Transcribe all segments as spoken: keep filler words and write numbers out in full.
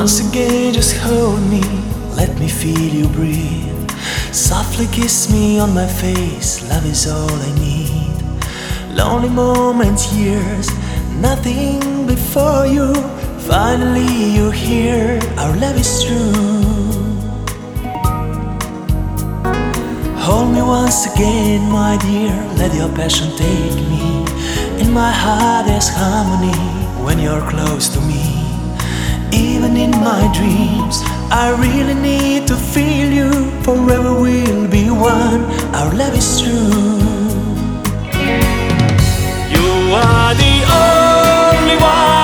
Once again just hold me, let me feel you breathe. Softly kiss me on my face, love is all I need. Lonely moments, years, nothing before you. Finally you're here, our love is true. Hold me once again, my dear, let your passion take me. In my heart there's harmony when you're close to me. Even in my dreams, I really need to feel you. Forever we'll be one, our love is true. You are the only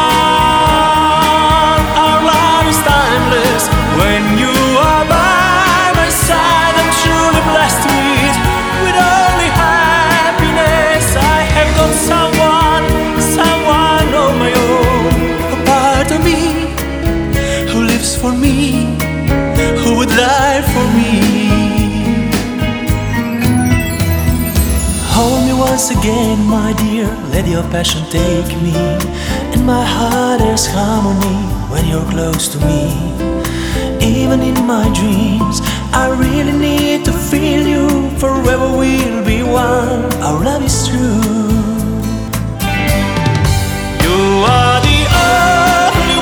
one, our love is timeless. When you are by my side, I'm truly blessed with, with only happiness. I have got someone, someone of my own, a part of me who lives for me, who would die for me. Hold me once again, my dear, let your passion take me. In my heart there's harmony when you're close to me. Even in my dreams, I really need to feel you. Forever we'll be one, our love is true. You are the only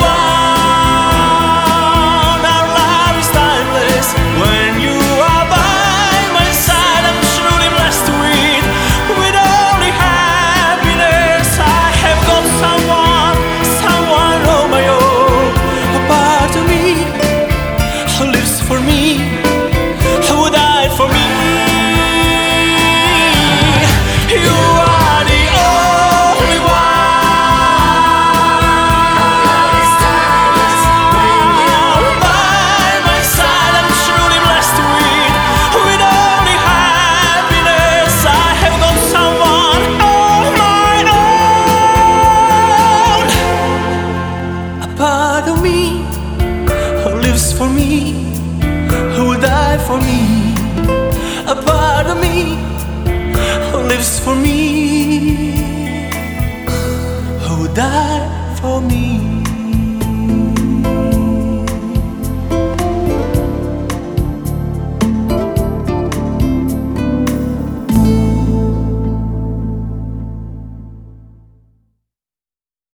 one, our love is timeless. When you are by my side, I'm truly blessed with, with only happiness. I have got someone, someone of my own, a part of me who lives for me, who would die for me. You are the only one, by my side I'm truly blessed with, with only happiness. I have got someone of my own, a part of me who lives for me, who will die for me, a part of me who lives for me, who will die for me.